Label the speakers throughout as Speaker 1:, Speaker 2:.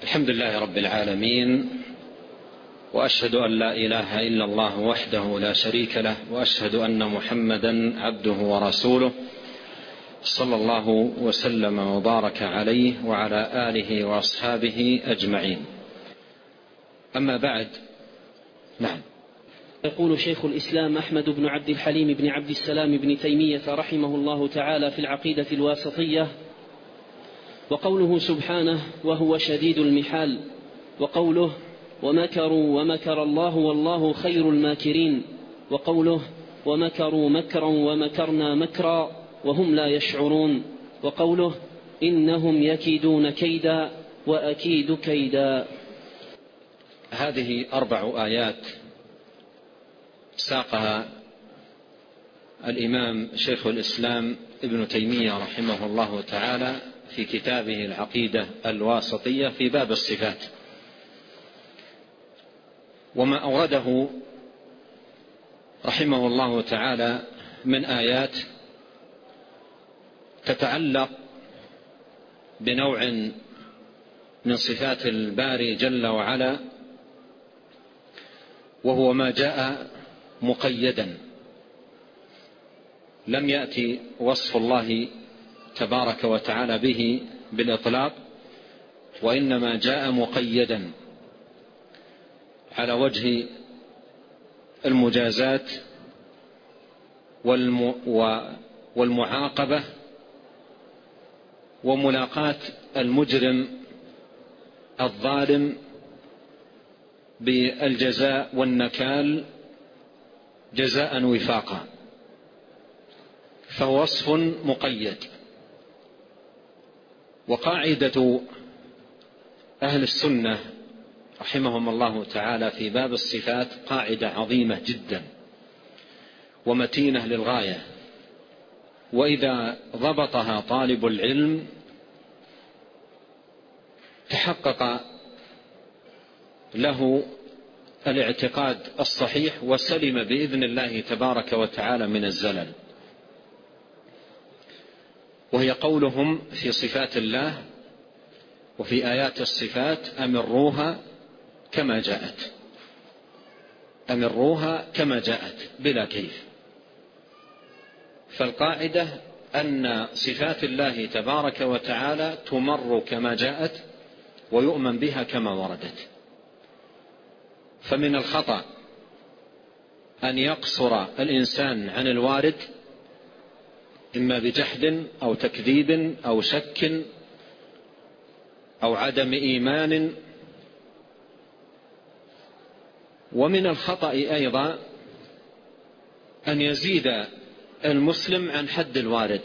Speaker 1: الحمد لله رب العالمين، وأشهد أن لا إله إلا الله وحده لا شريك له، وأشهد أن محمدا عبده ورسوله صلى الله وسلم وبارك عليه وعلى آله وأصحابه أجمعين. أما بعد. نعم.
Speaker 2: يقول شيخ الإسلام أحمد بن عبد الحليم بن عبد السلام بن تيمية رحمه الله تعالى في العقيدة الواسطية: وقوله سبحانه وهو شديد المحال، وقوله ومكروا ومكر الله والله خير الماكرين، وقوله ومكروا مكرا ومكرنا مكرا وهم لا يشعرون، وقوله إنهم يكيدون كيدا وأكيد كيدا.
Speaker 1: هذه 4 آيات ساقها الإمام شيخ الإسلام ابن تيمية رحمه الله تعالى في كتابه العقيدة الواسطية في باب الصفات. وما أورده رحمه الله تعالى من آيات تتعلق بنوع من صفات الباري جل وعلا، وهو ما جاء مقيدا. لم يأتي وصف الله تبارك وتعالى به بالإطلاق، وإنما جاء مقيدا على وجه المجازات والمعاقبة وملاقاة المجرم الظالم بالجزاء والنكال جزاء وفاقا، فهو وصف مقيد. وقاعدة أهل السنة رحمهم الله تعالى في باب الصفات قاعدة عظيمة جدا ومتينة للغاية، وإذا ضبطها طالب العلم تحقق له الاعتقاد الصحيح وسلم بإذن الله تبارك وتعالى من الزلل. وهي قولهم في صفات الله وفي آيات الصفات: أمروها كما جاءت، أمروها كما جاءت بلا كيف. فالقاعدة أن صفات الله تبارك وتعالى تمر كما جاءت ويؤمن بها كما وردت. فمن الخطأ أن يقصر الإنسان عن الوارد، إما بجحد أو تكذيب أو شك أو عدم إيمان. ومن الخطأ أيضا أن يزيد المسلم عن حد الوارد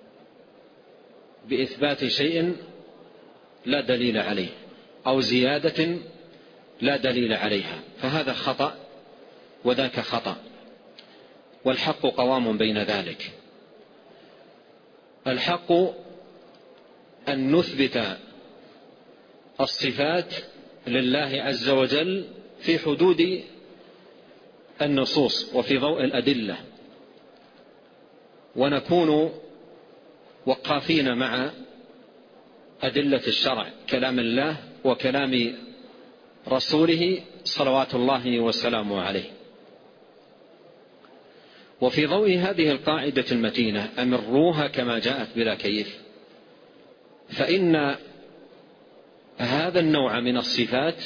Speaker 1: بإثبات شيء لا دليل عليه أو زيادة لا دليل عليها، فهذا خطأ وذاك خطأ، والحق قوام بين ذلك. الحق أن نثبت الصفات لله عز وجل في حدود النصوص وفي ضوء الأدلة، ونكون وقافين مع أدلة الشرع، كلام الله وكلام رسوله صلوات الله وسلامه عليه. وفي ضوء هذه القاعدة المتينة: أمروها كما جاءت بلا كيف، فإن هذا النوع من الصفات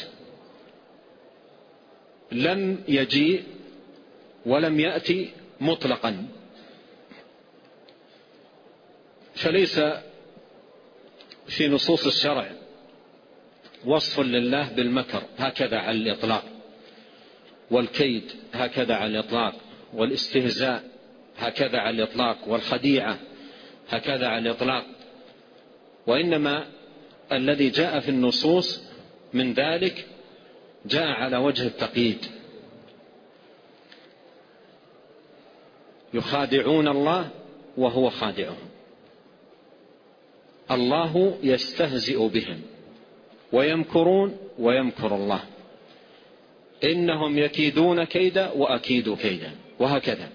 Speaker 1: لم يجيء ولم يأتي مطلقا، فليس في نصوص الشرع وصف لله بالمكر هكذا على الإطلاق، والكيد هكذا على الإطلاق، والاستهزاء هكذا على الإطلاق، والخديعة هكذا على الإطلاق. وإنما الذي جاء في النصوص من ذلك جاء على وجه التقييد: يخادعون الله وهو خادعهم، الله يستهزئ بهم ويمكرون ويمكر الله، إنهم يكيدون كيدا وأكيد كيدا، وهكذا.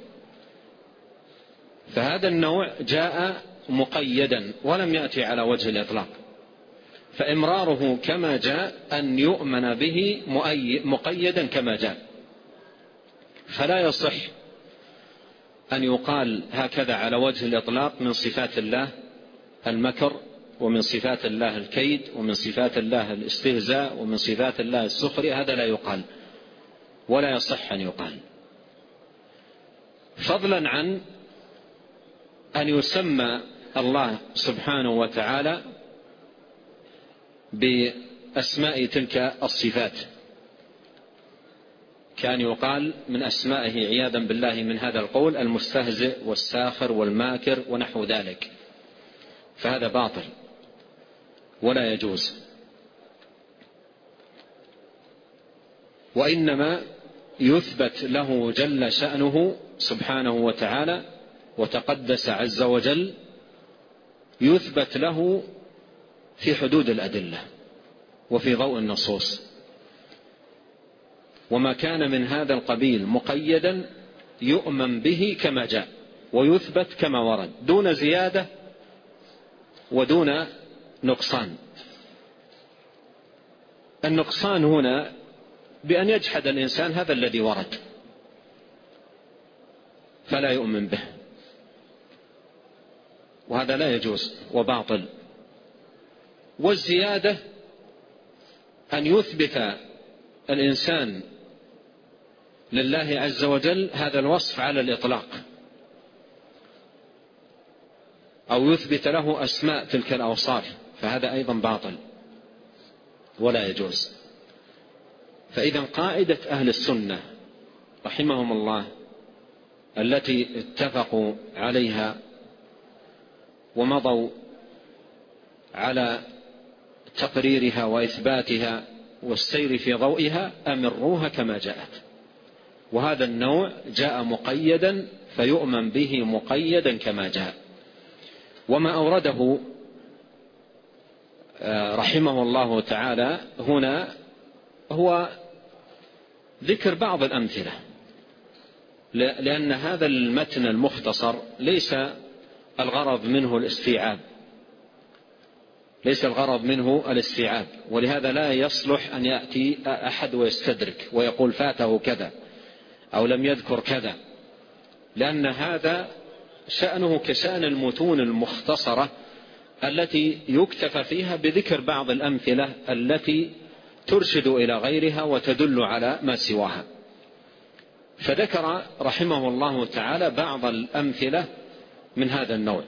Speaker 1: فهذا النوع جاء مقيدا ولم يأتي على وجه الإطلاق، فإمراره كما جاء أن يؤمن به مقيدا كما جاء. فلا يصح أن يقال هكذا على وجه الإطلاق من صفات الله المكر، ومن صفات الله الكيد، ومن صفات الله الاستهزاء، ومن صفات الله السخرية. هذا لا يقال ولا يصح أن يقال، فضلا عن أن يسمى الله سبحانه وتعالى بأسماء تلك الصفات، كان يقال من أسمائه عياذا بالله من هذا القول المستهزئ والساخر والماكر ونحو ذلك، فهذا باطل ولا يجوز. وإنما يثبت له جل شأنه سبحانه وتعالى وتقدس عز وجل، يثبت له في حدود الأدلة وفي ضوء النصوص. وما كان من هذا القبيل مقيدا يؤمن به كما جاء ويثبت كما ورد، دون زيادة ودون نقصان. النقصان هنا بأن يجحد الإنسان هذا الذي ورد فلا يؤمن به، وهذا لا يجوز وباطل. والزيادة أن يثبت الإنسان لله عز وجل هذا الوصف على الإطلاق، أو يثبت له أسماء تلك الأوصاف، فهذا أيضا باطل ولا يجوز. فإذا قاعدة أهل السنة رحمهم الله التي اتفقوا عليها ومضوا على تقريرها وإثباتها والسير في ضوئها، أمروها كما جاءت. وهذا النوع جاء مقيدا فيؤمن به مقيدا كما جاء. وما أورده رحمه الله تعالى هنا هو ذكر بعض الأمثلة، لأن هذا المتن المختصر ليس الغرض منه الاستيعاب، ليس الغرض منه الاستيعاب، ولهذا لا يصلح أن يأتي أحد ويستدرك ويقول فاته كذا أو لم يذكر كذا، لأن هذا شأنه كشأن المتون المختصرة التي يكتفى فيها بذكر بعض الأمثلة التي ترشد إلى غيرها وتدل على ما سواها. فذكر رحمه الله تعالى بعض الأمثلة من هذا النوع،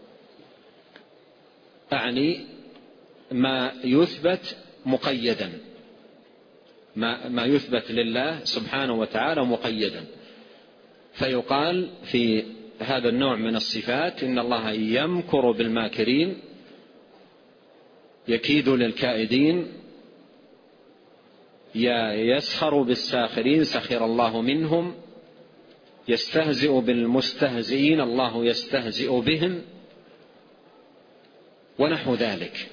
Speaker 1: أعني ما يثبت مقيدا، ما يثبت لله سبحانه وتعالى مقيدا. فيقال في هذا النوع من الصفات إن الله يمكر بالماكرين، يكيد للكائدين، يسخر بالساخرين سخر الله منهم، يستهزئ بالمستهزئين الله يستهزئ بهم، ونحو ذلك.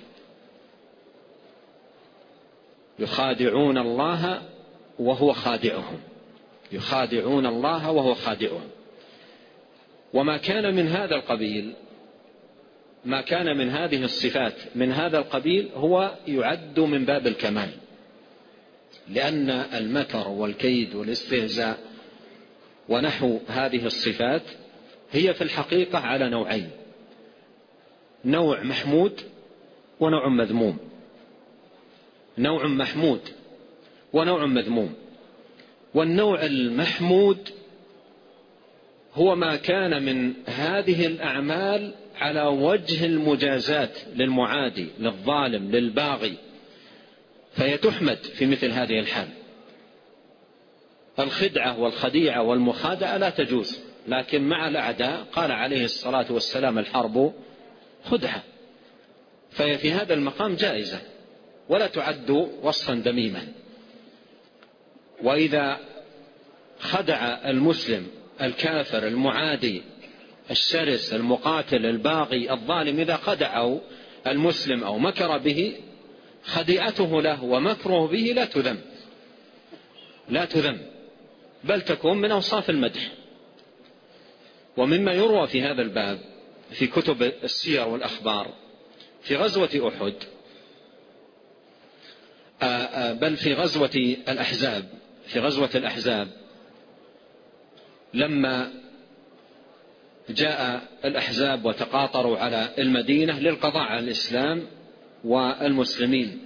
Speaker 1: يخادعون الله وهو خادعهم، يخادعون الله وهو خادعهم. وما كان من هذا القبيل، ما كان من هذه الصفات من هذا القبيل هو يعد من باب الكمال، لأن المكر والكيد والاستهزاء ونحو هذه الصفات هي في الحقيقة على نوعين، نوع محمود ونوع مذموم، نوع محمود ونوع مذموم. والنوع المحمود هو ما كان من هذه الأعمال على وجه المجازات للمعادي للظالم للباغي، فهي تحمد في مثل هذه الحال. الخدعة والخديعة والمخادعة لا تجوز، لكن مع الأعداء قال عليه الصلاة والسلام الحرب خدعة، فهي في هذا المقام جائزة ولا تعد وصفا ذميما. وإذا خدع المسلم الكافر المعادي الشرس المقاتل الباغي الظالم، إذا خدعه المسلم أو مكر به، خديعته له ومكره به لا تذم، بل تكون من أوصاف المدح. ومما يروى في هذا الباب في كتب السير والأخبار في غزوة أحد بل في غزوة الأحزاب لما جاء الأحزاب وتقاطروا على المدينة للقضاء على الإسلام والمسلمين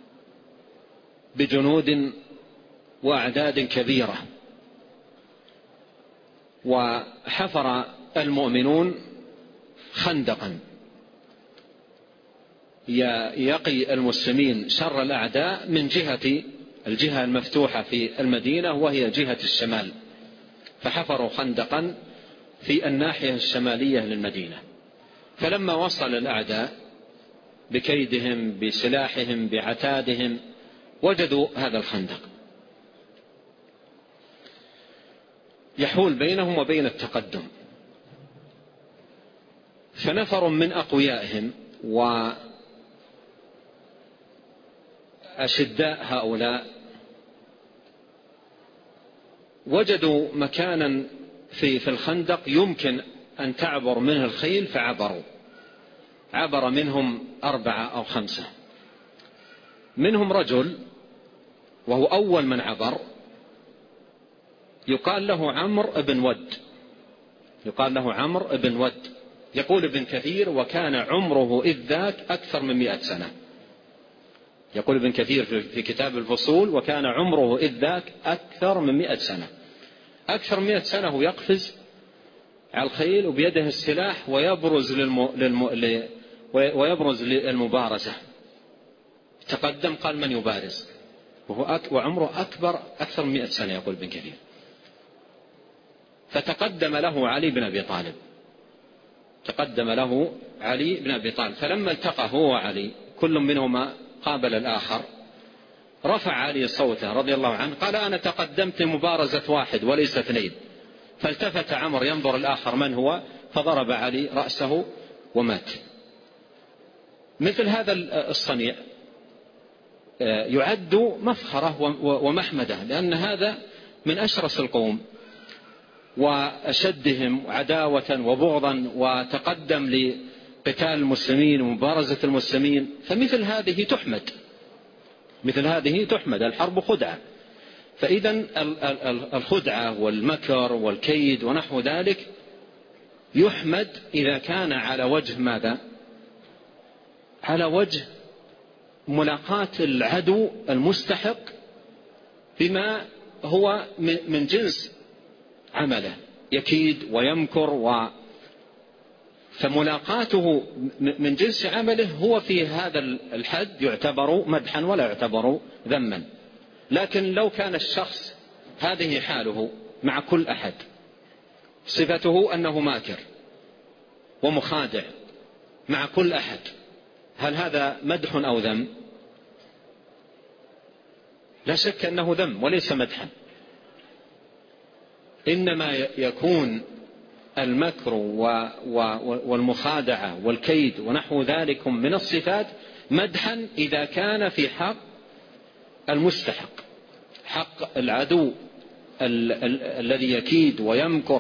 Speaker 1: بجنود وأعداد كبيرة، وحفر المؤمنون خندقا يقي المسلمين شر الأعداء من الجهة المفتوحة في المدينة وهي جهة الشمال، فحفروا خندقا في الناحية الشمالية للمدينة. فلما وصل الأعداء بكيدهم بسلاحهم بعتادهم وجدوا هذا الخندق يحول بينهم وبين التقدم، فنفر من أقويائهم وأشداء هؤلاء وجدوا مكانا في الخندق يمكن أن تعبر منه الخيل، عبر منهم 4 أو 5. منهم رجل وهو أول من عبر يقال له عمرو بن ود. يقول ابن كثير وكان عمره إذ ذاك أكثر من 100 سنة. يقول ابن كثير في كتاب الفصول وكان عمره إذ ذاك أكثر من 100 سنة. أكثر من 100 سنة هو يقفز على الخيل وبيده السلاح ويبرز للمبارزة. تقدم قال من يبارز وعمره أكثر من 100 سنة يقول ابن كثير. فتقدم له علي بن أبي طالب. فلما التقى هو وعلي كل منهما قابل الآخر رفع علي صوته رضي الله عنه قال أنا تقدمت مبارزة 1 وليس 2. فالتفت عمرو ينظر الآخر من هو فضرب علي رأسه ومات. مثل هذا الصنيع يعد مفخرة ومحمدة، لأن هذا من أشرس القوم وأشدهم عداوة وبغضا، وتقدم لقتال المسلمين ومبارزة المسلمين. فمثل هذه تحمد. الحرب خدعة. فإذا الخدعة والمكر والكيد ونحو ذلك يحمد إذا كان على وجه ماذا؟ على وجه ملاقاة العدو المستحق بما هو من جنس عمله، يكيد ويمكر فملاقاته من جنس عمله هو في هذا الحد يعتبر مدحا ولا يعتبر ذما. لكن لو كان الشخص هذه حاله مع كل أحد، صفته أنه ماكر ومخادع مع كل أحد، هل هذا مدح أو ذم؟ لا شك أنه ذم وليس مدحا. إنما يكون المكر والمخادعة والكيد ونحو ذلك من الصفات مدحا إذا كان في حق المستحق، حق العدو الذي يكيد ويمكر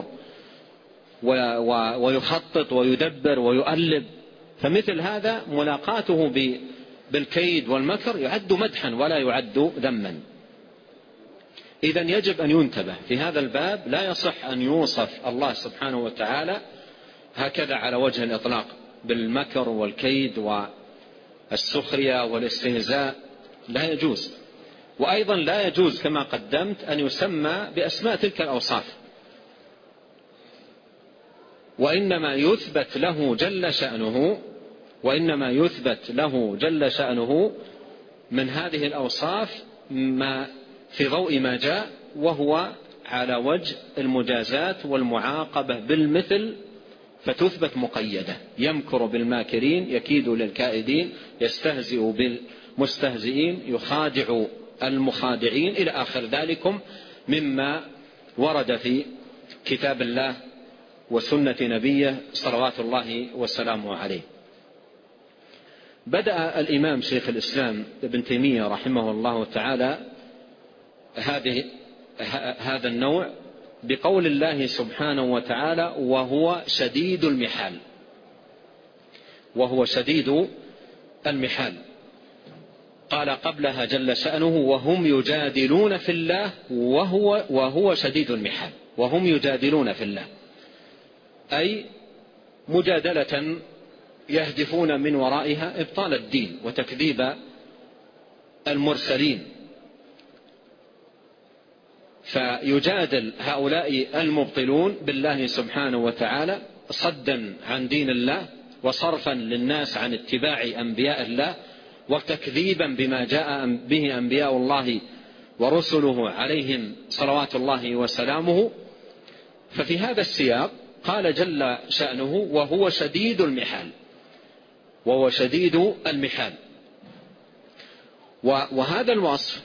Speaker 1: ويخطط ويدبر ويؤلب. فمثل هذا ملاقاته بالكيد والمكر يعد مدحا ولا يعد ذما. إذن يجب أن ينتبه في هذا الباب. لا يصح أن يوصف الله سبحانه وتعالى هكذا على وجه الإطلاق بالمكر والكيد والسخرية والاستهزاء، لا يجوز. وأيضا لا يجوز كما قدمت أن يسمى بأسماء تلك الأوصاف، وإنما يثبت له جل شأنه من هذه الأوصاف ما في ضوء ما جاء، وهو على وجه المجازات والمعاقبة بالمثل، فتثبت مقيدة. يمكر بالماكرين، يكيد للكائدين، يستهزئ بالمستهزئين، يخادع المخادعين، إلى آخر ذلكم مما ورد في كتاب الله وسنة نبيه صلوات الله وسلامه عليه. بدأ الإمام شيخ الإسلام ابن تيمية رحمه الله تعالى هذا النوع بقول الله سبحانه وتعالى وهو شديد المحال. قال قبلها جل شأنه وهم يجادلون في الله وهو شديد المحال. وهم يجادلون في الله أي مجادلة يهدفون من ورائها إبطال الدين وتكذيب المرسلين. فيجادل هؤلاء المبطلون بالله سبحانه وتعالى صدا عن دين الله وصرفا للناس عن اتباع أنبياء الله وتكذيبا بما جاء به أنبياء الله ورسله عليهم صلوات الله وسلامه. ففي هذا السياق قال جل شأنه وهو شديد المحال. وهو شديد المحال. وهذا الوصف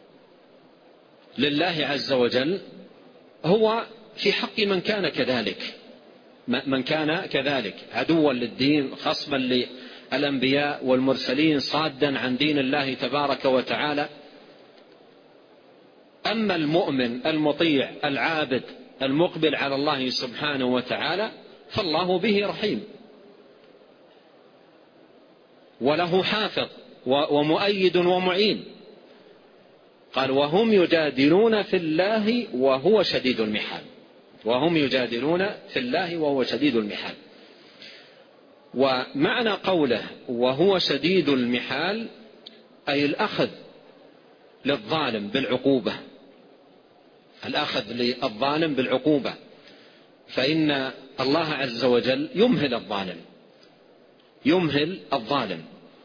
Speaker 1: لله عز وجل هو في حق من كان كذلك، من كان كذلك عدوا للدين خصما للأنبياء والمرسلين صادا عن دين الله تبارك وتعالى. أما المؤمن المطيع العابد المقبل على الله سبحانه وتعالى فالله به رحيم وله حافظ ومؤيد ومعين. قال وهم يجادلون في الله وهو شديد المحال. وهم يجادلون في الله وهو شديد المحال. ومعنى قوله وهو شديد المحال أي الأخذ للظالم بالعقوبة. الأخذ للظالم بالعقوبة. فإن الله عز وجل يمهل الظالم، يمهل الظالم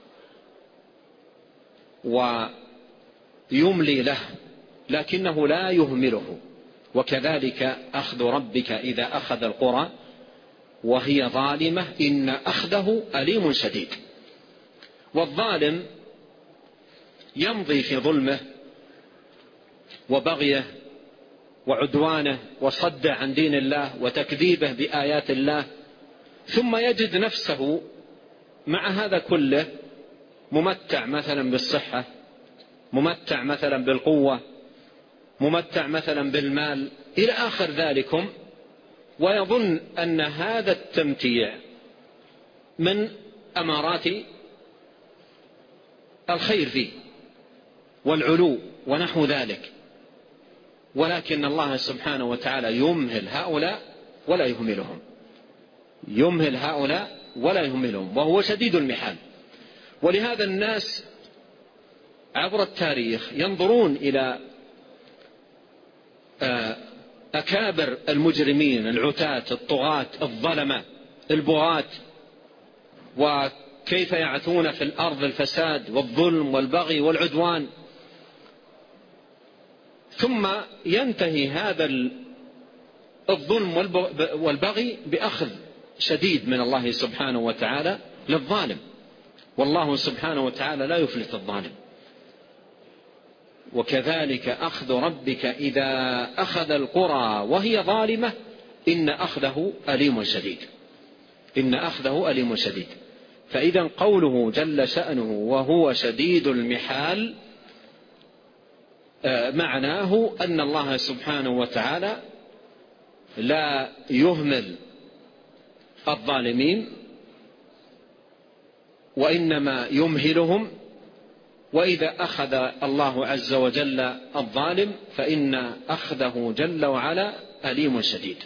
Speaker 1: ويملي له لكنه لا يهمله. وكذلك أخذ ربك إذا أخذ القرى وهي ظالمة إن أخذه أليم شديد. والظالم يمضي في ظلمه وبغيه وعدوانه وصد عن دين الله وتكذيبه بآيات الله، ثم يجد نفسه مع هذا كله ممتع مثلا بالصحة، ممتع مثلا بالقوة، ممتع مثلا بالمال إلى آخر ذلكم، ويظن أن هذا التمتيع من أمارات الخير فيه والعلو ونحو ذلك. ولكن الله سبحانه وتعالى يمهل هؤلاء ولا يهملهم، يمهل هؤلاء ولا يهملهم وهو شديد المحال. ولهذا الناس عبر التاريخ ينظرون إلى أكابر المجرمين العتاة الطغاة الظلمة البغاة وكيف يعثون في الأرض الفساد والظلم والبغي والعدوان، ثم ينتهي هذا الظلم والبغي بأخذ شديد من الله سبحانه وتعالى للظالم. والله سبحانه وتعالى لا يفلت الظالم. وكذلك أخذ ربك إذا أخذ القرى وهي ظالمة إن أخذه أليم شديد. إن أخذه أليم شديد. فإذا قوله جل شأنه وهو شديد المحال معناه أن الله سبحانه وتعالى لا يهمل الظالمين وإنما يمهلهم. وإذا أخذ الله عز وجل الظالم فإن أخذه جل وعلا أليم شديد.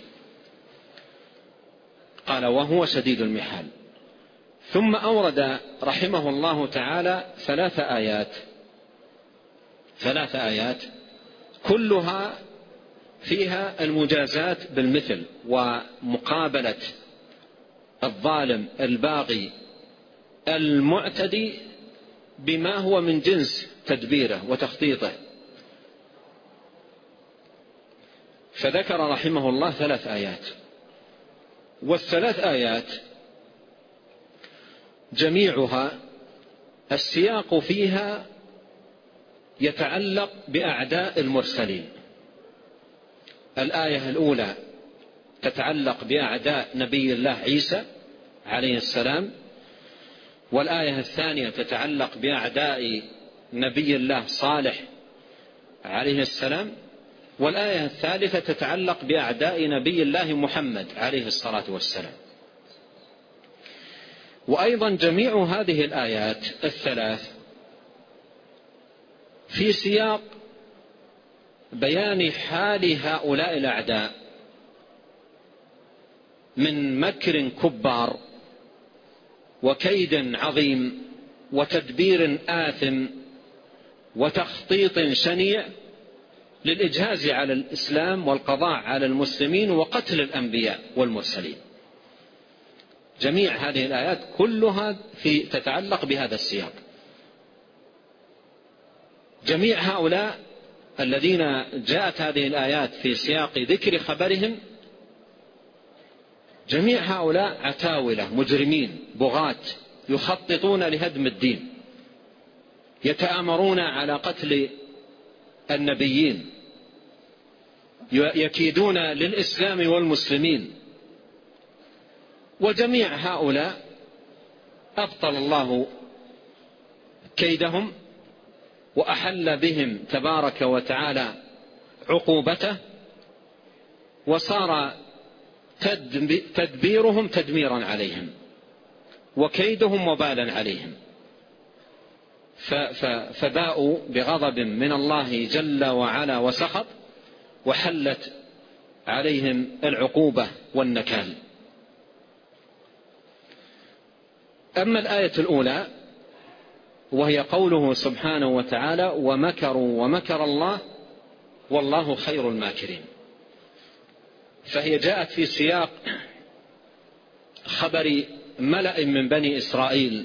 Speaker 1: قال وهو شديد المحال. ثم أورد رحمه الله تعالى ثلاث آيات كلها فيها المجازات بالمثل ومقابلة الظالم الباغي المعتدي بما هو من جنس تدبيره وتخطيطه. فذكر رحمه الله 3 آيات، والثلاث آيات جميعها السياق فيها يتعلق بأعداء المرسلين. الآية الأولى تتعلق بأعداء نبي الله عيسى عليه السلام، والآية الثانية تتعلق بأعداء نبي الله صالح عليه السلام، والآية الثالثة تتعلق بأعداء نبي الله محمد عليه الصلاة والسلام. وأيضا جميع هذه الآيات الثلاث في سياق بيان حال هؤلاء الأعداء من مكر كبار وكيد عظيم وتدبير آثم وتخطيط شنيع للإجهاز على الإسلام والقضاء على المسلمين وقتل الأنبياء والمرسلين. جميع هذه الآيات كلها تتعلق بهذا السياق. جميع هؤلاء الذين جاءت هذه الآيات في سياق ذكر خبرهم، جميع هؤلاء عتاولة مجرمين بغاة يخططون لهدم الدين، يتآمرون على قتل النبيين، يكيدون للإسلام والمسلمين. وجميع هؤلاء أبطل الله كيدهم وأحل بهم تبارك وتعالى عقوبته، وصار تدبيرهم تدميرا عليهم وكيدهم وبالا عليهم، فباءوا بغضب من الله جل وعلا وسخط، وحلت عليهم العقوبة والنكال. أما الآية الأولى وهي قوله سبحانه وتعالى ومكروا ومكر الله والله خير الماكرين، فهي جاءت في سياق خبر ملأ من بني إسرائيل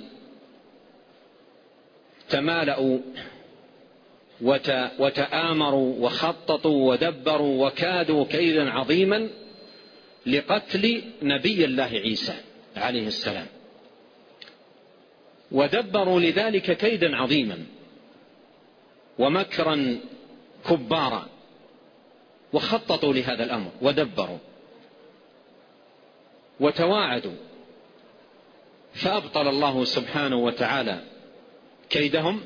Speaker 1: تمالأوا وتآمروا وخططوا ودبروا وكادوا كيدا عظيما لقتل نبي الله عيسى عليه السلام، ودبروا لذلك كيدا عظيما ومكرا كبارا، وخططوا لهذا الأمر ودبروا وتواعدوا، فأبطل الله سبحانه وتعالى كيدهم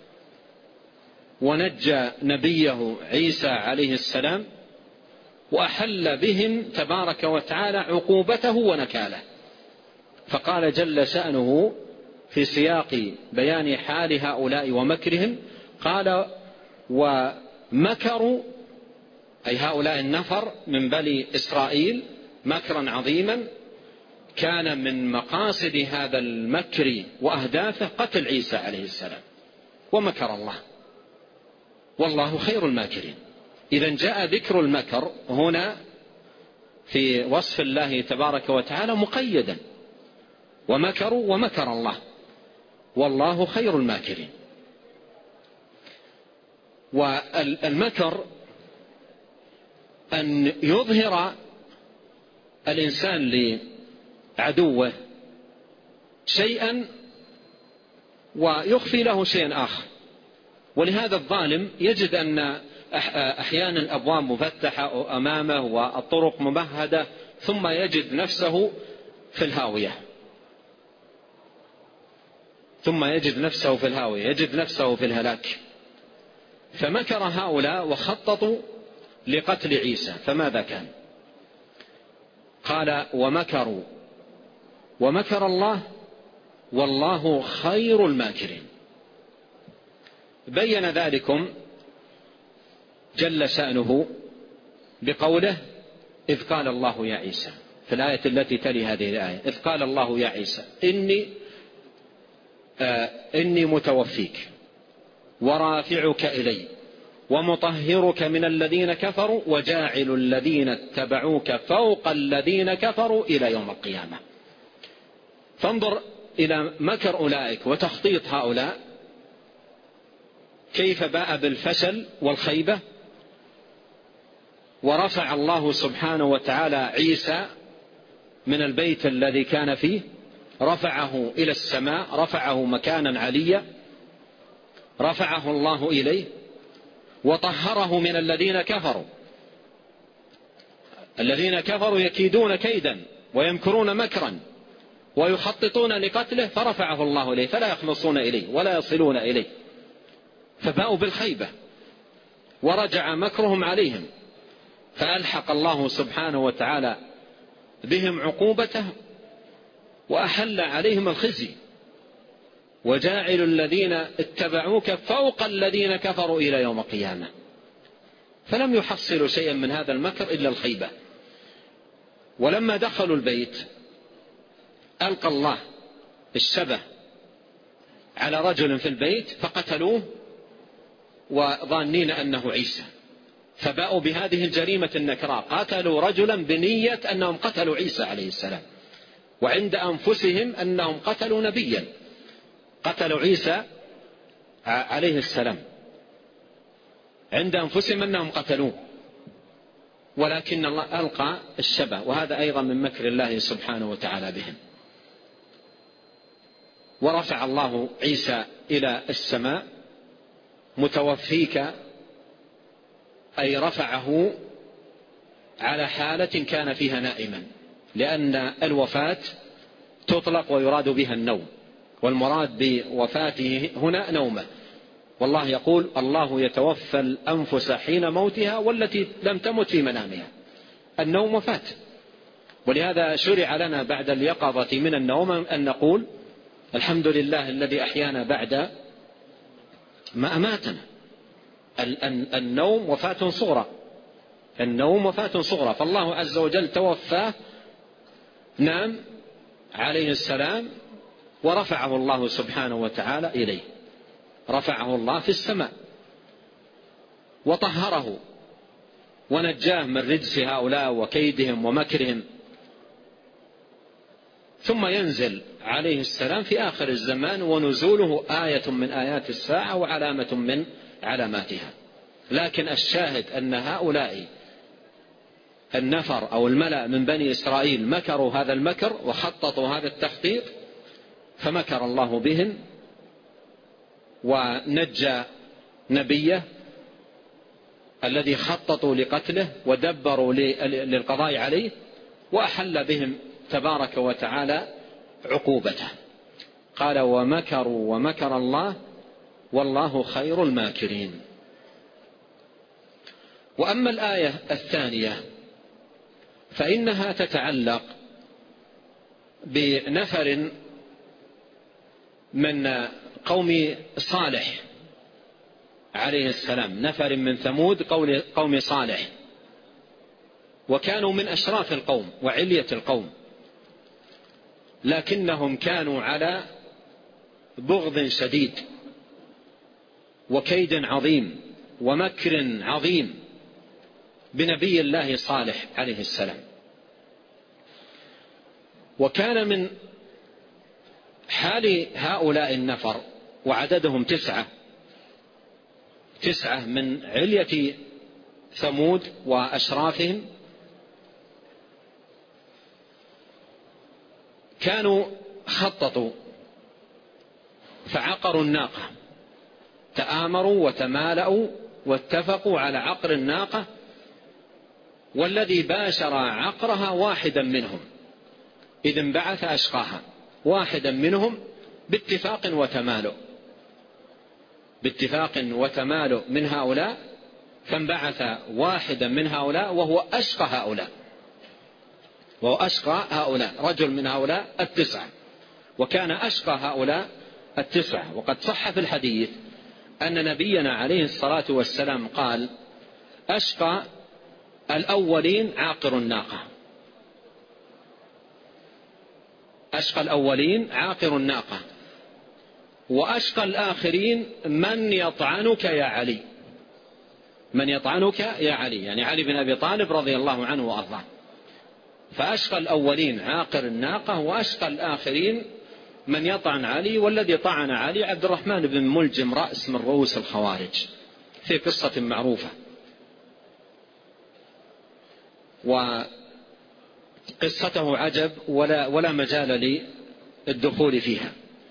Speaker 1: ونجى نبيه عيسى عليه السلام، وأحل بهم تبارك وتعالى عقوبته ونكاله. فقال جل شأنه في سياق بيان حال هؤلاء ومكرهم، قال ومكروا، أي هؤلاء النفر من بني إسرائيل، مكرا عظيما كان من مقاصد هذا المكر وأهدافه قتل عيسى عليه السلام، ومكر الله والله خير الماكرين. إذن جاء ذكر المكر هنا في وصف الله تبارك وتعالى مقيدا، ومكروا ومكر الله والله خير الماكرين. والمكر أن يظهر الإنسان لعدوه شيئا ويخفي له شيئا آخر، ولهذا الظالم يجد أن أحيانا الأبواب مفتحة أمامه والطرق ممهدة، ثم يجد نفسه في الهاوية، يجد نفسه في الهلاك. فمكر هؤلاء وخططوا لقتل عيسى، فماذا كان؟ قال ومكروا ومكر الله والله خير الماكرين. بين ذلكم جل شأنه بقوله إذ قال الله يا عيسى، في الآية التي تلي هذه الآية، إذ قال الله يا عيسى إني متوفيك ورافعك إلي ومطهرك من الذين كفروا وجاعل الذين اتبعوك فوق الذين كفروا إلى يوم القيامة. فانظر إلى مكر أولئك وتخطيط هؤلاء كيف باء بالفشل والخيبة، ورفع الله سبحانه وتعالى عيسى من البيت الذي كان فيه، رفعه إلى السماء، رفعه مكانا عليا، رفعه الله إليه وطهره من الذين كفروا. الذين كفروا يكيدون كيدا ويمكرون مكرا ويخططون لقتله، فرفعه الله إليه، فلا يخلصون إليه ولا يصلون إليه، فباءوا بالخيبة ورجع مكرهم عليهم، فألحق الله سبحانه وتعالى بهم عقوبته وأحل عليهم الخزي. وجاعل الذين اتبعوك فوق الذين كفروا إلى يوم القيامة. فلم يحصلوا شيئا من هذا المكر إلا الخيبة. ولما دخلوا البيت ألقى الله الشبه على رجل في البيت فقتلوه وظانين أنه عيسى، فباءوا بهذه الجريمة النكراء، قتلوا رجلا بنية أنهم قتلوا عيسى عليه السلام، وعند أنفسهم أنهم قتلوا نبيا، قتلوا عيسى عليه السلام، عند أنفسهم أنهم قتلوه، ولكن الله ألقى الشبه. وهذا أيضا من مكر الله سبحانه وتعالى بهم. ورفع الله عيسى إلى السماء متوفيك، أي رفعه على حالة كان فيها نائما، لأن الوفاة تطلق ويراد بها النوم، والمراد بوفاته هنا نومه. والله يقول: الله يتوفى الأنفس حين موتها والتي لم تمت في منامها. النوم وفاة، ولهذا شرع لنا بعد اليقظة من النوم أن نقول: الحمد لله الذي أحيانا بعد ما أماتنا. النوم وفاة صغرى، النوم وفاة صغرى، فالله عز وجل توفاه، نام عليه السلام، ورفعه الله سبحانه وتعالى إليه، رفعه الله في السماء وطهره ونجاه من رجس هؤلاء وكيدهم ومكرهم، ثم ينزل عليه السلام في آخر الزمان، ونزوله آية من آيات الساعة وعلامة من علاماتها. لكن الشاهد أن هؤلاء النفر أو الملأ من بني إسرائيل مكروا هذا المكر وخططوا هذا التخطيط، فمكر الله بهم ونجى نبيه الذي خططوا لقتله ودبروا للقضاء عليه، وأحل بهم تبارك وتعالى عقوبته. قال: ومكروا ومكر الله والله خير الماكرين. وأما الآية الثانية فإنها تتعلق بنفر من قوم صالح عليه السلام، نفر من ثمود قوم صالح، وكانوا من أشراف القوم وعلية القوم، لكنهم كانوا على بغض شديد وكيد عظيم ومكر عظيم بنبي الله صالح عليه السلام. وكان من حال هؤلاء النفر، وعددهم 9 من علية ثمود وأشرافهم، كانوا خططوا فعقروا الناقة، تآمروا وتمالأوا واتفقوا على عقر الناقة، والذي باشر عقرها واحدا منهم، إذ انبعث أشقاها، واحدا منهم باتفاق وتمالؤ من هؤلاء، فانبعث واحدا من هؤلاء وهو أشقى هؤلاء، رجل من هؤلاء 9، وكان أشقى هؤلاء 9. وقد صح في الحديث أن نبينا عليه الصلاة والسلام قال: أشقى الأولين عاقر الناقة، أشقى الأولين عاقر الناقة، وأشقى الآخرين من يطعنك يا علي، من يطعنك يا علي، يعني علي بن أبي طالب رضي الله عنه وأرضاه. فأشقى الأولين عاقر الناقة، وأشقى الآخرين من يطعن علي، والذي طعن علي عبد الرحمن بن ملجم، رأس من رؤوس الخوارج، في قصة معروفة، وقصته عجب ولا مجال للدخول فيها.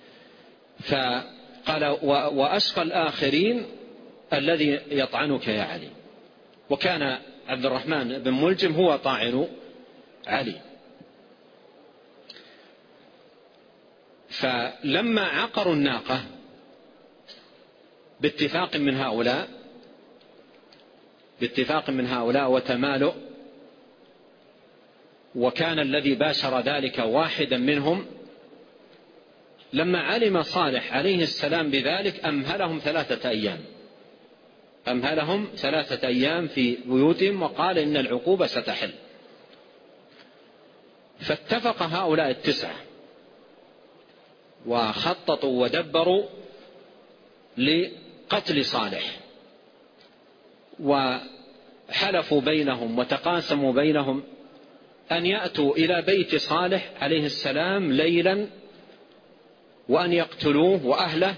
Speaker 1: فقال: وأشقى الآخرين الذي يطعنك يا علي، وكان عبد الرحمن بن ملجم هو طاعن علي. فلما عقروا الناقة باتفاق من هؤلاء وتمالؤ، وكان الذي باشر ذلك واحدا منهم، لما علم صالح عليه السلام بذلك أمهلهم 3 أيام، أمهلهم 3 أيام في بيوتهم، وقال إن العقوبة ستحل. فاتفق هؤلاء 9 وخططوا ودبروا لقتل صالح، وحلفوا بينهم وتقاسموا بينهم أن يأتوا إلى بيت صالح عليه السلام ليلا وأن يقتلوه وأهله.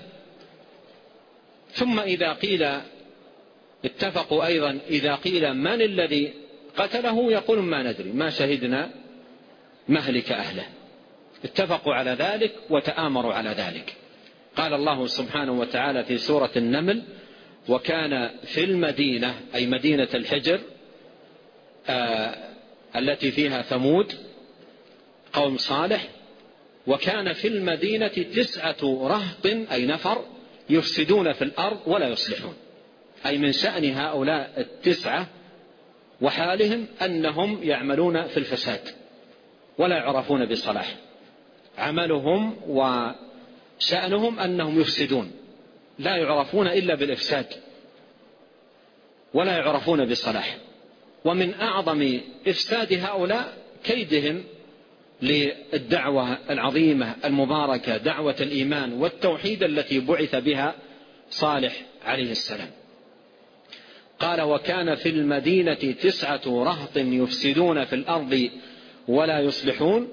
Speaker 1: ثم إذا قيل، اتفقوا أيضا إذا قيل من الذي قتله يقول ما ندري، ما شهدنا مهلك أهله. اتفقوا على ذلك وتآمروا على ذلك. قال الله سبحانه وتعالى في سورة النمل: وكان في المدينة، أي مدينة الحجر التي فيها ثمود قوم صالح، وكان في المدينة 9 رهط، أي نفر، يفسدون في الأرض ولا يصلحون. أي من شأن هؤلاء 9 وحالهم أنهم يعملون في الفساد ولا يعرفون بصلاح، عملهم وشأنهم أنهم يفسدون، لا يعرفون إلا بالإفساد ولا يعرفون بصلاح. ومن أعظم إفساد هؤلاء كيدهم للدعوة العظيمة المباركة، دعوة الإيمان والتوحيد التي بعث بها صالح عليه السلام. قال: وكان في المدينة 9 رهط يفسدون في الأرض ولا يصلحون.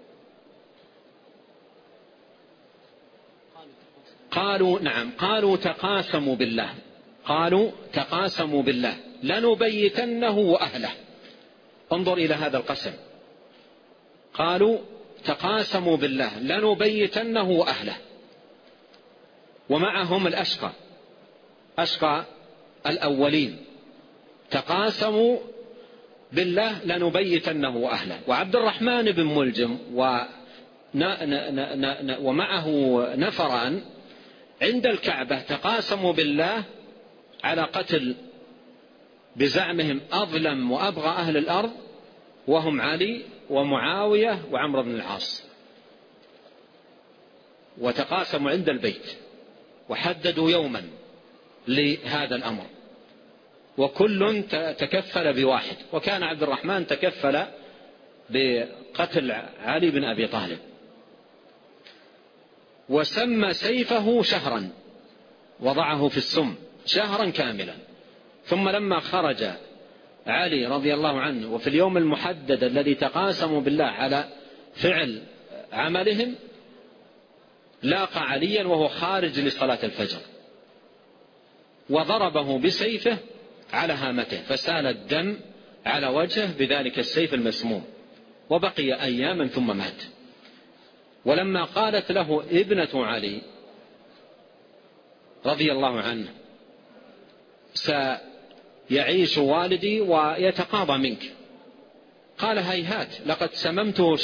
Speaker 1: قالوا تقاسموا بالله، قالوا تقاسموا بالله لنبيتنه وأهله. انظر إلى هذا القسم، قالوا تقاسموا بالله لنبيتنه وأهله، ومعهم الأشقى، أشقى الأولين، تقاسموا بالله لنبيتنه وأهله. وعبد الرحمن بن ملجم ومعه نفران عند الكعبة تقاسموا بالله على قتل بزعمهم أظلم وأبغى أهل الأرض، وهم علي ومعاوية وعمرو بن العاص، وتقاسموا عند البيت وحددوا يوما لهذا الأمر، وكل تكفل بواحد. وكان عبد الرحمن تكفل بقتل علي بن أبي طالب، وسمى سيفه شهرا، وضعه في السم شهرا كاملا. ثم لما خرج علي رضي الله عنه وفي اليوم المحدد الذي تقاسموا بالله على فعل عملهم، لاقى عليا وهو خارج لصلاة الفجر، وضربه بسيفه على هامته، فسال الدم على وجهه بذلك السيف المسموم، وبقي أياما ثم مات. ولما قالت له ابنة علي رضي الله عنه: سيعيش والدي ويتقاضى منك، قال: هيهات، لقد سممته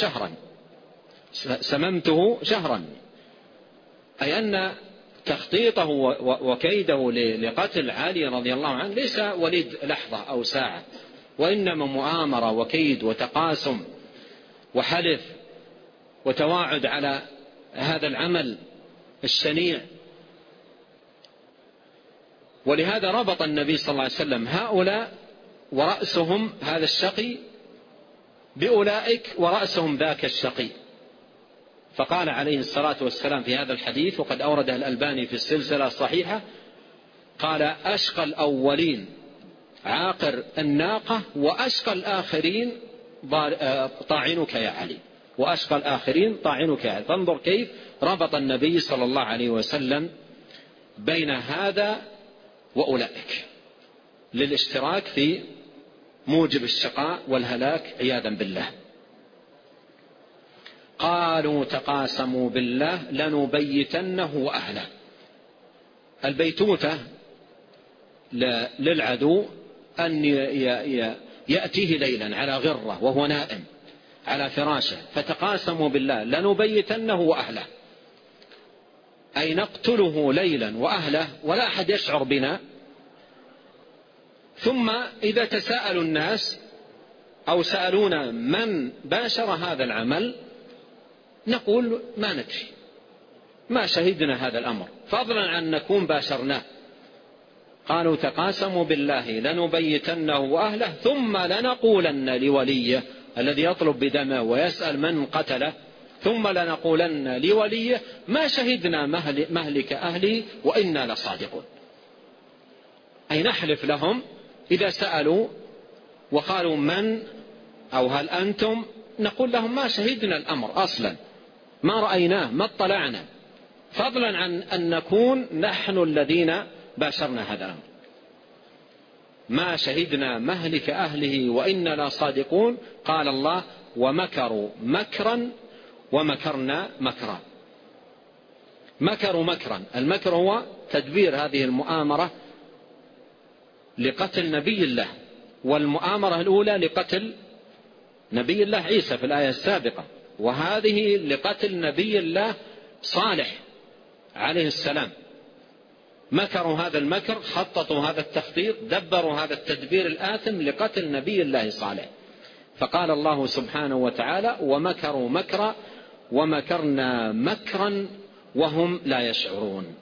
Speaker 1: شهرا، أي أن تخطيطه وكيده لقتل علي رضي الله عنه ليس وليد لحظة أو ساعة، وإنما مؤامرة وكيد وتقاسم وحلف وتواعد على هذا العمل الشنيع. ولهذا ربط النبي صلى الله عليه وسلم هؤلاء ورأسهم هذا الشقي بأولئك ورأسهم ذاك الشقي، فقال عليه الصلاة والسلام في هذا الحديث، وقد أورده الألباني في السلسلة الصحيحة، قال: أشقى الأولين عاقر الناقة، وأشقى الآخرين طاعنك يا علي، وأشقى الآخرين طاعنك يا علي. فانظر كيف ربط النبي صلى الله عليه وسلم بين هذا وأولئك للاشتراك في موجب الشقاء والهلاك عياذا بالله. قالوا تقاسموا بالله لنبيتنه وأهله. البيتوتة للعدو أن يأتيه ليلا على غرة وهو نائم على فراشه، فتقاسموا بالله لنبيتنه وأهله، أي نقتله ليلا وأهله ولا أحد يشعر بنا. ثم إذا تساءلوا الناس أو سألونا من باشر هذا العمل، نقول ما ندري، ما شهدنا هذا الأمر، فضلا عن نكون باشرناه. قالوا تقاسموا بالله لنبيتنه وأهله ثم لنقولن لوليه الذي يطلب بدمه ويسأل من قتله، ثم لنقولن لوليه ما شهدنا مهلك أهله وإنا لصادقون. أي نحلف لهم إذا سألوا وقالوا من أو هل أنتم، نقول لهم ما شهدنا الأمر أصلا، ما رأيناه، ما اطلعنا، فضلا عن أن نكون نحن الذين باشرنا هذا الأمر. ما شهدنا مهلك أهله وإنا لصادقون. قال الله ومكروا مكرا ومكرنا مكرا. مكروا مكرا، المكر هو تدبير هذه المؤامرة لقتل نبي الله، والمؤامرة الأولى لقتل نبي الله عيسى في الآية السابقة، وهذه لقتل نبي الله صالح عليه السلام. مكروا هذا المكر، خططوا هذا التخطيط، دبروا هذا التدبير الآثم لقتل نبي الله صالح. فقال الله سبحانه وتعالى ومكروا مكرا ومكرنا مكرا وهم لا يشعرون.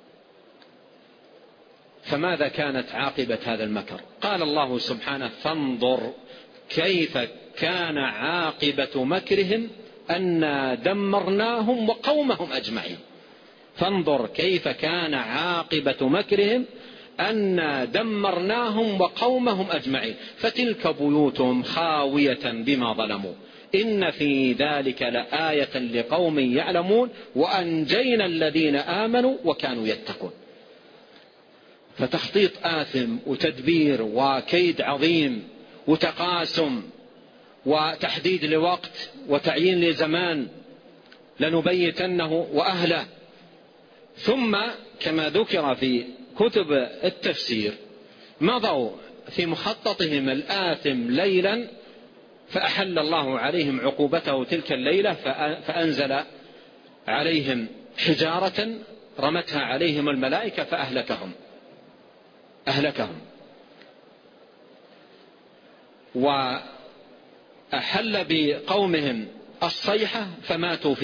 Speaker 1: فماذا كانت عاقبة هذا المكر؟ قال الله سبحانه فانظر كيف كان عاقبة مكرهم أنا دمرناهم وقومهم أجمعين. فانظر كيف كان عاقبة مكرهم أنا دمرناهم وقومهم أجمعين فتلك بيوتهم خاوية بما ظلموا إن في ذلك لآية لقوم يعلمون وأنجينا الذين آمنوا وكانوا يتقون. فتخطيط آثم وتدبير وكيد عظيم وتقاسم وتحديد لوقت وتعيين لزمان لنبيتنه وأهله. ثم كما ذكر في كتب التفسير مضوا في مخططهم الآثم ليلا فأحل الله عليهم عقوبته تلك الليلة فأنزل عليهم حجارة رمتها عليهم الملائكة فأهلكهم. وأحل بقومهم الصيحة فماتوا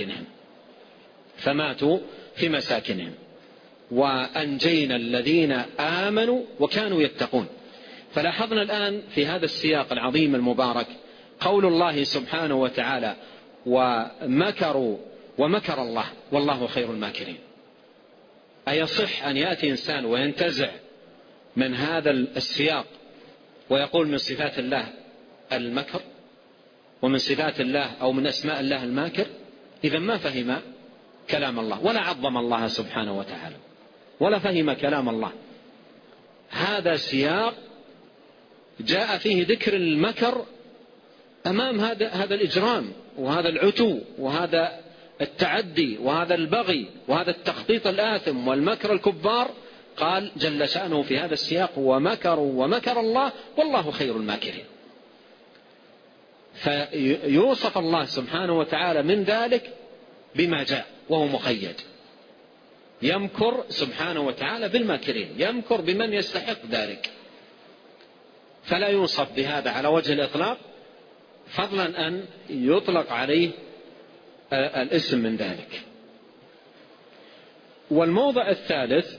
Speaker 1: في مساكنهم وأنجينا الذين آمنوا وكانوا يتقون. فلاحظنا الآن في هذا السياق العظيم المبارك قول الله سبحانه وتعالى ومكروا ومكر الله والله خير الماكرين. أيصح أن يأتي إنسان وينتزع من هذا السياق ويقول من صفات الله المكر ومن صفات الله أو من أسماء الله الماكر؟ إذا ما فهم كلام الله ولا عظم الله سبحانه وتعالى ولا فهم كلام الله. هذا سياق جاء فيه ذكر المكر أمام هذا الإجرام وهذا العتو وهذا التعدي وهذا البغي وهذا التخطيط الآثم والمكر الكبار. قال جل شأنه في هذا السياق ومكروا ومكر الله والله خير الماكرين. فيوصف الله سبحانه وتعالى من ذلك بما جاء وهو مقيد. يمكر سبحانه وتعالى بالماكرين، يمكر بمن يستحق ذلك، فلا يوصف بهذا على وجه الإطلاق فضلا أن يطلق عليه الاسم من ذلك. والموضع الثالث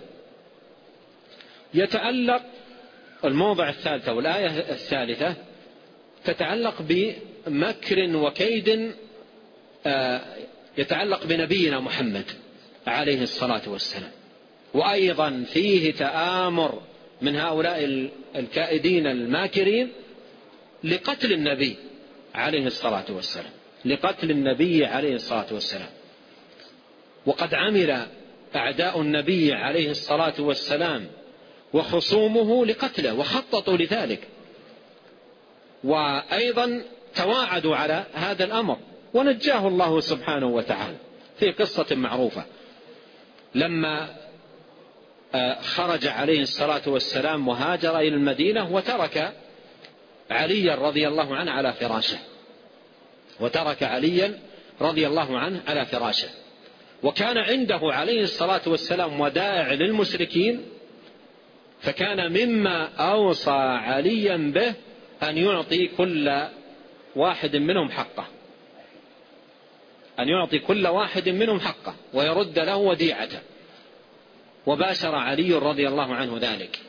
Speaker 1: يتعلق الموضع الثالث والآية الثالثة تتعلق بمكر وكيد يتعلق بنبينا محمد عليه الصلاة والسلام. وأيضا فيه تآمر من هؤلاء الكائدين الماكرين لقتل النبي عليه الصلاة والسلام، لقتل النبي عليه الصلاة والسلام. وقد عمل أعداء النبي عليه الصلاة والسلام وخصومه لقتله وخططوا لذلك، وأيضا تواعدوا على هذا الأمر ونجاه الله سبحانه وتعالى في قصة معروفة لما خرج عليه الصلاة والسلام وهاجر إلى المدينة وترك عليا رضي الله عنه على فراشه وكان عنده عليه الصلاة والسلام ودائع للمشركين، فكان مما أوصى عليا به أن يعطي كل واحد منهم حقه، أن يعطي كل واحد منهم حقه ويرد له وديعته. وباشر علي رضي الله عنه ذلك،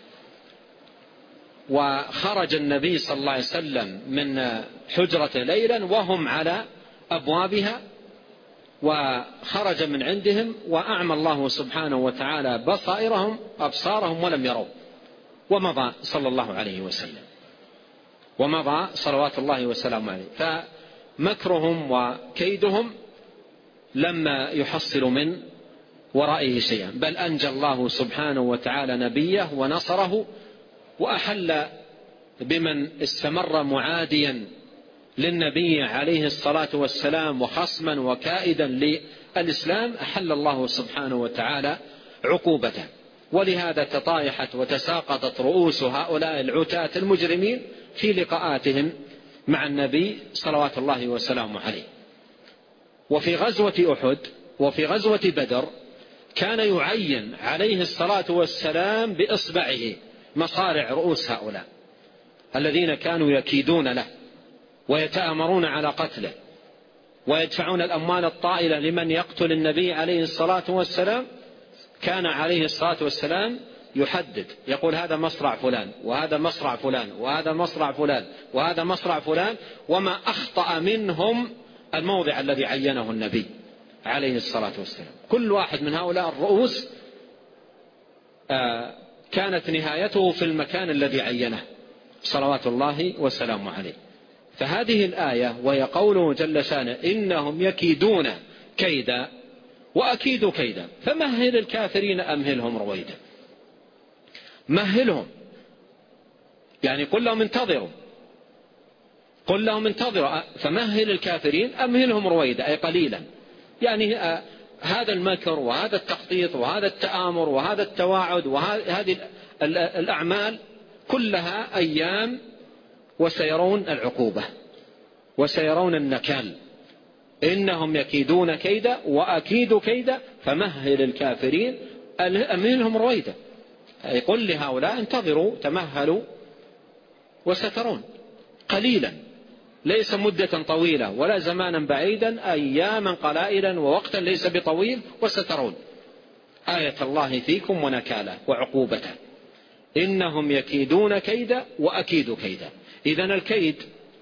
Speaker 1: وخرج النبي صلى الله عليه وسلم من حجرته ليلا وهم على أبوابها، وخرج من عندهم وأعمى الله سبحانه وتعالى أبصارهم ولم يروا، ومضى صلى الله عليه وسلم، ومضى صلوات الله وسلامه عليه. فمكرهم وكيدهم لما يحصل من ورائه شيئا، بل أنجى الله سبحانه وتعالى نبيه ونصره، وأحل بمن استمر معاديا للنبي عليه الصلاة والسلام وخصما وكائدا للإسلام، أحل الله سبحانه وتعالى عقوبته. ولهذا تطايحت وتساقطت رؤوس هؤلاء العتاة المجرمين في لقاءاتهم مع النبي صلوات الله وسلامه عليه. وفي غزوة أحد وفي غزوة بدر كان يعين عليه الصلاة والسلام بإصبعه مصارع رؤوس هؤلاء الذين كانوا يكيدون له ويتآمرون على قتله ويدفعون الأموال الطائلة لمن يقتل النبي عليه الصلاة والسلام. كان عليه الصلاة والسلام يحدد، يقول هذا مصرع فلان وهذا مصرع فلان وهذا مصرع فلان وهذا مصرع فلان، وما أخطأ منهم الموضع الذي عينه النبي عليه الصلاة والسلام. كل واحد من هؤلاء الرؤوس كانت نهايته في المكان الذي عينه صلوات الله وسلامه عليه. فهذه الآية وهي قوله جل شانه إنهم يكيدون كيدا وأكيد كيدا فمهل الكافرين أمهلهم رويدا. مهلهم يعني قل لهم انتظروا فمهل الكافرين أمهلهم رويدا أي قليلا. يعني هذا المكر وهذا التخطيط وهذا التآمر وهذا التواعد وهذه الأعمال كلها أيام، وسيرون العقوبة وسيرون النكال. إنهم يكيدون كيدا وأكيد كيدا فمهل الكافرين أمهلهم رويدا. يقول لهؤلاء انتظروا تمهلوا وسترون قليلا، ليس مدة طويلة ولا زمانا بعيدا، أياما قلائلا ووقتا ليس بطويل، وسترون آية الله فيكم ونكاله وعقوبته. إنهم يكيدون كيدا وأكيد كيدا. إذن الكيد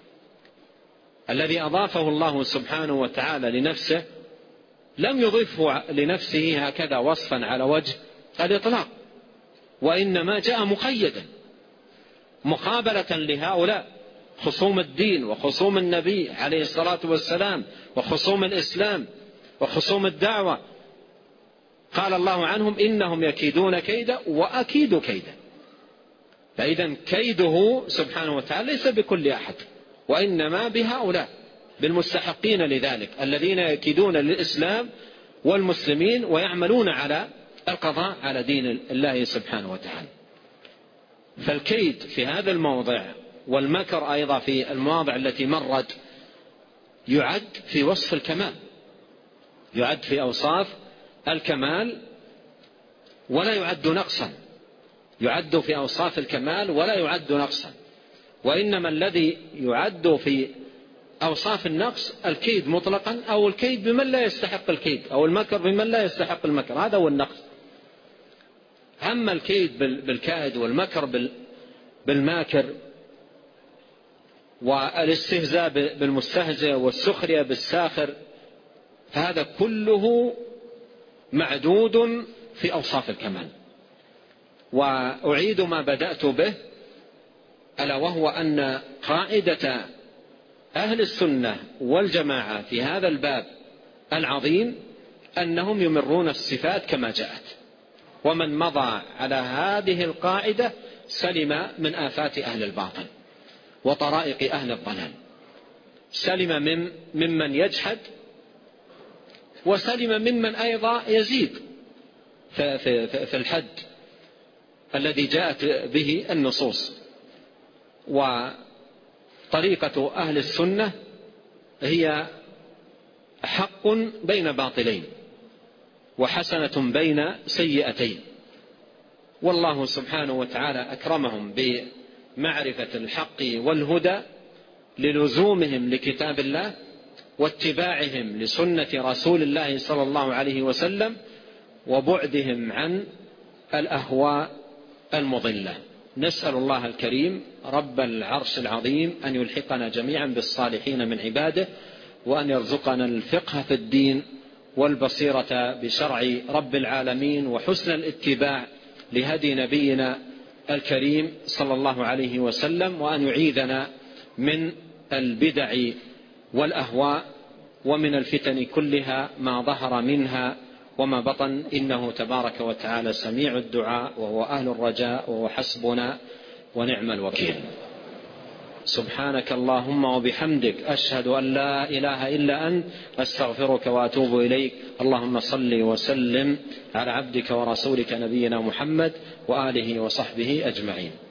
Speaker 1: الذي أضافه الله سبحانه وتعالى لنفسه لم يضيفه لنفسه هكذا وصفا على وجه الإطلاق، وإنما جاء مقيدا مقابلة لهؤلاء خصوم الدين وخصوم النبي عليه الصلاة والسلام وخصوم الإسلام وخصوم الدعوة. قال الله عنهم إنهم يكيدون كيدا وأكيد كيدا. فإذا كيده سبحانه وتعالى ليس بكل أحد، وإنما بهؤلاء بالمستحقين لذلك الذين يكيدون للإسلام والمسلمين ويعملون على القضاء على دين الله سبحانه وتعالى. فالكيد في هذا الموضع والمكر أيضا في المواضع التي مرت يعد في وصف الكمال، يعد في أوصاف الكمال ولا يعد نقصا، يعد في أوصاف الكمال ولا يعد نقصا. وإنما الذي يعد في أوصاف النقص الكيد مطلقا، أو الكيد بمن لا يستحق الكيد، أو المكر بمن لا يستحق المكر، هذا هو النقص. أما الكيد بالكائد والمكر بالماكر والاستهزاء بالمستهزئ والسخرية بالساخر، فهذا كله معدود في أوصاف الكمال. وأعيد ما بدأت به، ألا وهو أن قاعدة أهل السنة والجماعة في هذا الباب العظيم أنهم يمرون الصفات كما جاءت، ومن مضى على هذه القاعدة سلم من آفات أهل الباطل وطرائق أهل الضلال، سلم ممن يجحد، وسلم ممن أيضا يزيد في الحد الذي جاءت به النصوص. وطريقة أهل السنة هي حق بين باطلين وحسنة بين سيئتين، والله سبحانه وتعالى أكرمهم بمعرفة الحق والهدى للزومهم لكتاب الله واتباعهم لسنة رسول الله صلى الله عليه وسلم وبعدهم عن الأهواء المضلة. نسأل الله الكريم رب العرش العظيم أن يلحقنا جميعا بالصالحين من عباده، وأن يرزقنا الفقه في الدين والبصيرة بشرع رب العالمين وحسن الاتباع لهدي نبينا الكريم صلى الله عليه وسلم، وأن يعيذنا من البدع والأهواء ومن الفتن كلها ما ظهر منها وما بطن، إنه تبارك وتعالى سميع الدعاء وهو أهل الرجاء وهو حسبنا ونعم الوكيل. سبحانك اللهم وبحمدك أشهد أن لا إله إلا أنت أستغفرك وأتوب إليك. اللهم صل وسلم على عبدك ورسولك نبينا محمد وآله وصحبه أجمعين.